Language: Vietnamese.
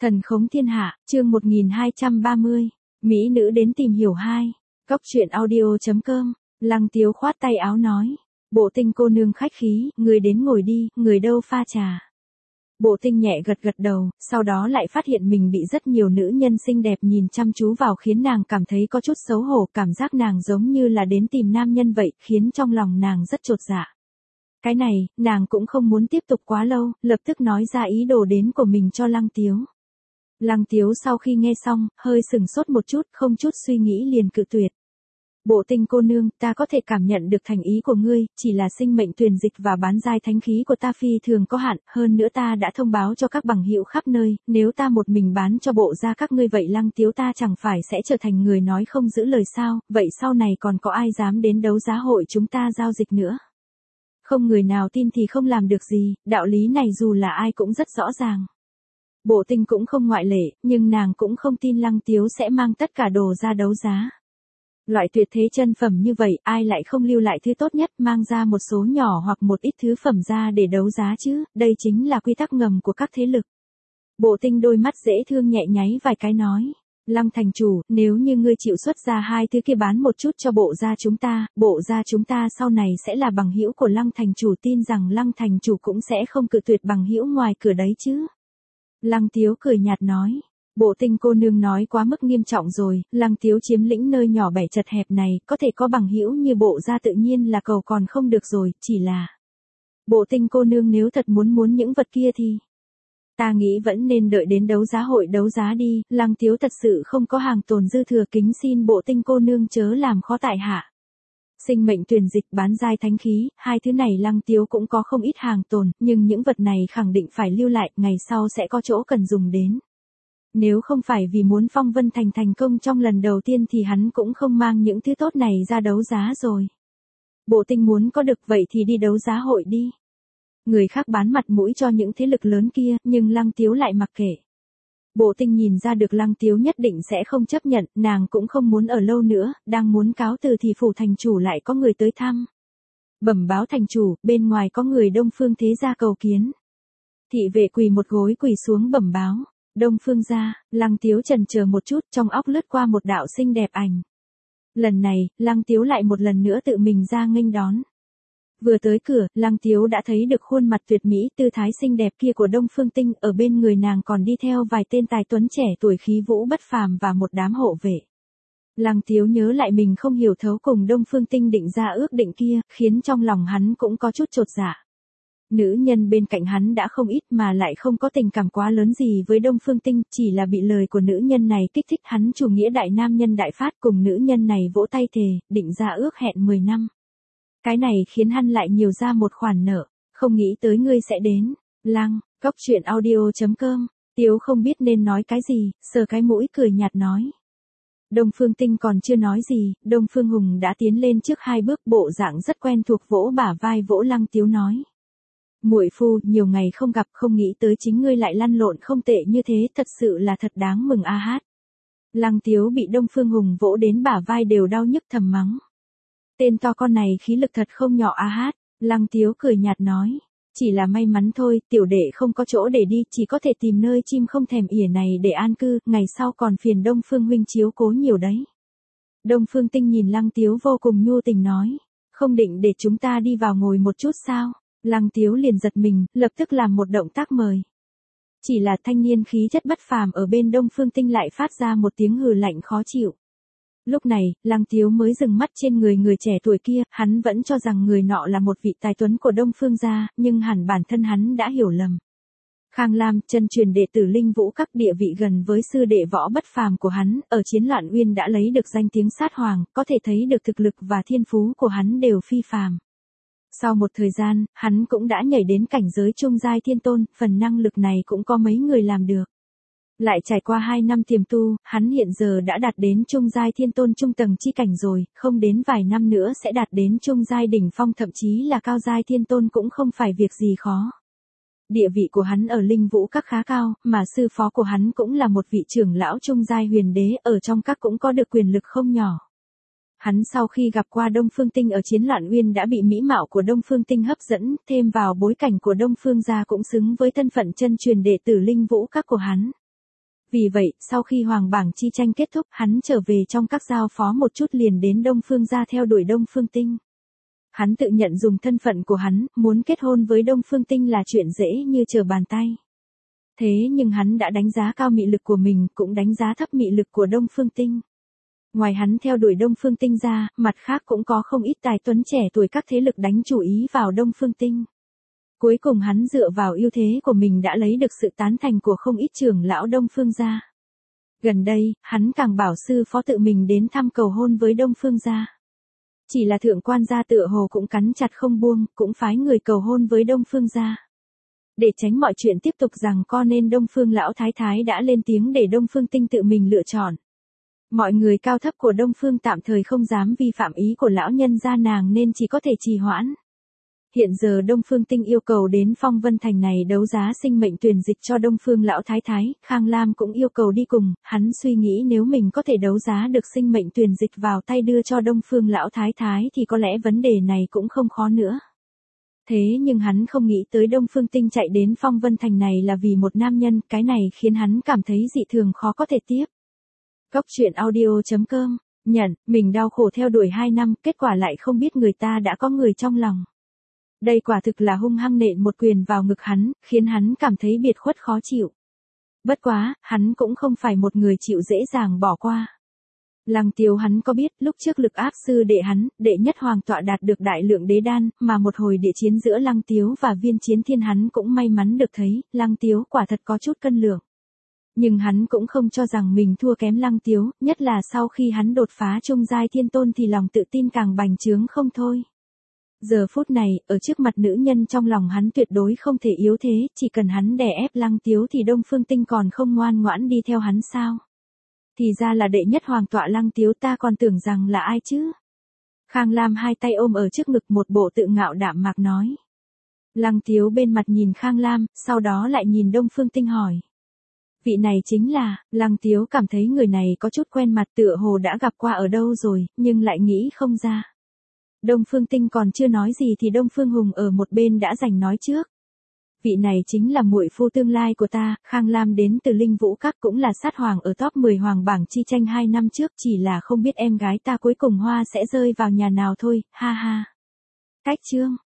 Thần khống thiên hạ, chương 1230. Mỹ nữ đến tìm hiểu 2. Cóc truyện audio.com. Lăng Tiếu khoát tay áo nói. Bộ Tinh cô nương khách khí, người đến ngồi đi, người đâu pha trà. Bộ Tinh nhẹ gật gật đầu, sau đó lại phát hiện mình bị rất nhiều nữ nhân xinh đẹp nhìn chăm chú vào khiến nàng cảm thấy có chút xấu hổ, cảm giác nàng giống như là đến tìm nam nhân vậy, khiến trong lòng nàng rất chột dạ. Cái này, nàng cũng không muốn tiếp tục quá lâu, lập tức nói ra ý đồ đến của mình cho Lăng Tiếu. Lăng Tiếu sau khi nghe xong, hơi sừng sốt một chút, không chút suy nghĩ liền cự tuyệt. Bộ Tinh cô nương, ta có thể cảm nhận được thành ý của ngươi, chỉ là sinh mệnh tuyển dịch và bán giai thánh khí của ta phi thường có hạn, hơn nữa ta đã thông báo cho các bằng hữu khắp nơi, nếu ta một mình bán cho bộ gia các ngươi vậy Lăng Tiếu ta chẳng phải sẽ trở thành người nói không giữ lời sao, vậy sau này còn có ai dám đến đấu giá hội chúng ta giao dịch nữa. Không người nào tin thì không làm được gì, đạo lý này dù là ai cũng rất rõ ràng. Bộ Tinh cũng không ngoại lệ, nhưng nàng cũng không tin Lăng Tiếu sẽ mang tất cả đồ ra đấu giá. Loại tuyệt thế chân phẩm như vậy, ai lại không lưu lại thứ tốt nhất, mang ra một số nhỏ hoặc một ít thứ phẩm ra để đấu giá chứ, đây chính là quy tắc ngầm của các thế lực. Bộ Tinh đôi mắt dễ thương nhẹ nháy vài cái nói. Lăng thành chủ, nếu như ngươi chịu xuất ra hai thứ kia bán một chút cho bộ gia chúng ta sau này sẽ là bằng hữu của Lăng thành chủ, tin rằng Lăng thành chủ cũng sẽ không cự tuyệt bằng hữu ngoài cửa đấy chứ. Lăng Tiếu cười nhạt nói. Bộ Tinh cô nương nói quá mức nghiêm trọng rồi, Lăng Tiếu chiếm lĩnh nơi nhỏ bẻ chật hẹp này, có thể có bằng hữu như bộ gia tự nhiên là cầu còn không được rồi, chỉ là. Bộ Tinh cô nương nếu thật muốn những vật kia thì. Ta nghĩ vẫn nên đợi đến đấu giá hội đấu giá đi, Lăng Tiếu thật sự không có hàng tồn dư thừa, kính xin Bộ Tinh cô nương chớ làm khó tại hạ. Sinh mệnh tuyển dịch, bán giai thánh khí, hai thứ này Lăng Tiếu cũng có không ít hàng tồn, nhưng những vật này khẳng định phải lưu lại, ngày sau sẽ có chỗ cần dùng đến. Nếu không phải vì muốn Phong Vân Thành thành công trong lần đầu tiên thì hắn cũng không mang những thứ tốt này ra đấu giá rồi. Bộ Tinh muốn có được vậy thì đi đấu giá hội đi. Người khác bán mặt mũi cho những thế lực lớn kia, nhưng Lăng Tiếu lại mặc kệ. Bộ Tinh nhìn ra được Lăng Tiếu nhất định sẽ không chấp nhận, nàng cũng không muốn ở lâu nữa, đang muốn cáo từ thì phủ thành chủ lại có người tới thăm. Bẩm báo thành chủ, bên ngoài có người Đông Phương thế gia cầu kiến. Thị vệ quỳ một gối quỳ xuống bẩm báo. Đông Phương gia, Lăng Tiếu chần chờ một chút, trong óc lướt qua một đạo xinh đẹp ảnh. Lần này, Lăng Tiếu lại một lần nữa tự mình ra nghênh đón. Vừa tới cửa, Lăng Tiếu đã thấy được khuôn mặt tuyệt mỹ, tư thái xinh đẹp kia của Đông Phương Tinh, ở bên người nàng còn đi theo vài tên tài tuấn trẻ tuổi khí vũ bất phàm và một đám hộ vệ. Lăng Tiếu nhớ lại mình không hiểu thấu cùng Đông Phương Tinh định ra ước định kia, khiến trong lòng hắn cũng có chút chột dạ. Nữ nhân bên cạnh hắn đã không ít mà lại không có tình cảm quá lớn gì với Đông Phương Tinh, chỉ là bị lời của nữ nhân này kích thích hắn chủ nghĩa đại nam nhân đại phát, cùng nữ nhân này vỗ tay thề, định ra ước hẹn 10 năm. Cái này khiến hắn lại nhiều ra một khoản nợ, không nghĩ tới ngươi sẽ đến. Lăng, Cóc truyện audio.com. Tiếu không biết nên nói cái gì, sờ cái mũi cười nhạt nói. Đông Phương Tinh còn chưa nói gì, Đông Phương Hùng đã tiến lên trước 2 bước, bộ dạng rất quen thuộc, vỗ bả vai vỗ Lăng Tiếu nói. Muội phu, nhiều ngày không gặp, không nghĩ tới chính ngươi lại lăn lộn không tệ như thế, thật sự là thật đáng mừng a hát. Lăng Tiếu bị Đông Phương Hùng vỗ đến bả vai đều đau nhức thầm mắng. Tên to con này khí lực thật không nhỏ a hát. Lăng Tiếu cười nhạt nói. Chỉ là may mắn thôi, tiểu đệ không có chỗ để đi, chỉ có thể tìm nơi chim không thèm ỉa này để an cư, ngày sau còn phiền Đông Phương huynh chiếu cố nhiều đấy. Đông Phương Tinh nhìn Lăng Tiếu vô cùng nhu tình nói. Không định để chúng ta đi vào ngồi một chút sao? Lăng Tiếu liền giật mình, lập tức làm một động tác mời. Chỉ là thanh niên khí chất bất phàm ở bên Đông Phương Tinh lại phát ra một tiếng hừ lạnh khó chịu. Lúc này, Lăng Tiếu mới dừng mắt trên người trẻ tuổi kia, hắn vẫn cho rằng người nọ là một vị tài tuấn của Đông Phương gia, nhưng hẳn bản thân hắn đã hiểu lầm. Khang Lam, chân truyền đệ tử Linh Vũ các, địa vị gần với sư đệ võ bất phàm của hắn, ở Chiến Loạn Uyên đã lấy được danh tiếng sát hoàng, có thể thấy được thực lực và thiên phú của hắn đều phi phàm. Sau một thời gian, hắn cũng đã nhảy đến cảnh giới trung giai thiên tôn, phần năng lực này cũng có mấy người làm được. Lại trải qua 2 năm tiềm tu, hắn hiện giờ đã đạt đến trung giai thiên tôn trung tầng chi cảnh rồi, không đến vài năm nữa sẽ đạt đến trung giai đỉnh phong, thậm chí là cao giai thiên tôn cũng không phải việc gì khó. Địa vị của hắn ở Linh Vũ các khá cao, mà sư phó của hắn cũng là một vị trưởng lão trung giai huyền đế, ở trong các cũng có được quyền lực không nhỏ. Hắn sau khi gặp qua Đông Phương Tinh ở Chiến Loạn Uyên đã bị mỹ mạo của Đông Phương Tinh hấp dẫn, thêm vào bối cảnh của Đông Phương gia cũng xứng với thân phận chân truyền đệ tử Linh Vũ các của hắn. Vì vậy, sau khi hoàng bảng chi tranh kết thúc, hắn trở về trong các giao phó một chút liền đến Đông Phương gia theo đuổi Đông Phương Tinh. Hắn tự nhận dùng thân phận của hắn, muốn kết hôn với Đông Phương Tinh là chuyện dễ như trở bàn tay. Thế nhưng hắn đã đánh giá cao mị lực của mình, cũng đánh giá thấp mị lực của Đông Phương Tinh. Ngoài hắn theo đuổi Đông Phương Tinh ra, mặt khác cũng có không ít tài tuấn trẻ tuổi các thế lực đánh chủ ý vào Đông Phương Tinh. Cuối cùng hắn dựa vào ưu thế của mình đã lấy được sự tán thành của không ít trưởng lão Đông Phương gia. Gần đây, hắn càng bảo sư phó tự mình đến thăm cầu hôn với Đông Phương gia. Chỉ là thượng quan gia tựa hồ cũng cắn chặt không buông, cũng phái người cầu hôn với Đông Phương gia. Để tránh mọi chuyện tiếp tục rằng co nên Đông Phương lão thái thái đã lên tiếng để Đông Phương Tinh tự mình lựa chọn. Mọi người cao thấp của Đông Phương tạm thời không dám vi phạm ý của lão nhân gia nàng nên chỉ có thể trì hoãn. Hiện giờ Đông Phương Tinh yêu cầu đến Phong Vân Thành này đấu giá sinh mệnh tuyển dịch cho Đông Phương lão thái thái, Khang Lam cũng yêu cầu đi cùng, hắn suy nghĩ nếu mình có thể đấu giá được sinh mệnh tuyển dịch vào tay đưa cho Đông Phương lão thái thái thì có lẽ vấn đề này cũng không khó nữa. Thế nhưng hắn không nghĩ tới Đông Phương Tinh chạy đến Phong Vân Thành này là vì một nam nhân, cái này khiến hắn cảm thấy dị thường khó có thể tiếp. Cốc truyện audio.com, nhận, mình đau khổ theo đuổi 2 năm, kết quả lại không biết người ta đã có người trong lòng. Đây quả thực là hung hăng nện một quyền vào ngực hắn, khiến hắn cảm thấy biệt khuất khó chịu. Bất quá, hắn cũng không phải một người chịu dễ dàng bỏ qua. Lăng Tiếu hắn có biết, lúc trước lực áp sư đệ hắn, đệ nhất hoàng tọa đạt được đại lượng đế đan, mà một hồi địa chiến giữa Lăng Tiếu và Viên Chiến Thiên hắn cũng may mắn được thấy, Lăng Tiếu quả thật có chút cân lượng. Nhưng hắn cũng không cho rằng mình thua kém Lăng Tiếu, nhất là sau khi hắn đột phá trung giai thiên tôn thì lòng tự tin càng bành trướng không thôi. Giờ phút này, ở trước mặt nữ nhân trong lòng hắn tuyệt đối không thể yếu thế, chỉ cần hắn đè ép Lăng Tiếu thì Đông Phương Tinh còn không ngoan ngoãn đi theo hắn sao. Thì ra là đệ nhất hoàng tọa Lăng Tiếu, ta còn tưởng rằng là ai chứ. Khang Lam hai tay ôm ở trước ngực một bộ tự ngạo đạm mạc nói. Lăng Tiếu bên mặt nhìn Khang Lam, sau đó lại nhìn Đông Phương Tinh hỏi. Vị này chính là, Lăng Tiếu cảm thấy người này có chút quen mặt tựa hồ đã gặp qua ở đâu rồi, nhưng lại nghĩ không ra. Đông Phương Tinh còn chưa nói gì thì Đông Phương Hùng ở một bên đã giành nói trước. Vị này chính là muội phu tương lai của ta, Khang Lam đến từ Linh Vũ Các cũng là sát hoàng ở top 10 hoàng bảng chi tranh 2 năm trước, chỉ là không biết em gái ta cuối cùng hoa sẽ rơi vào nhà nào thôi, ha ha. Cách chương.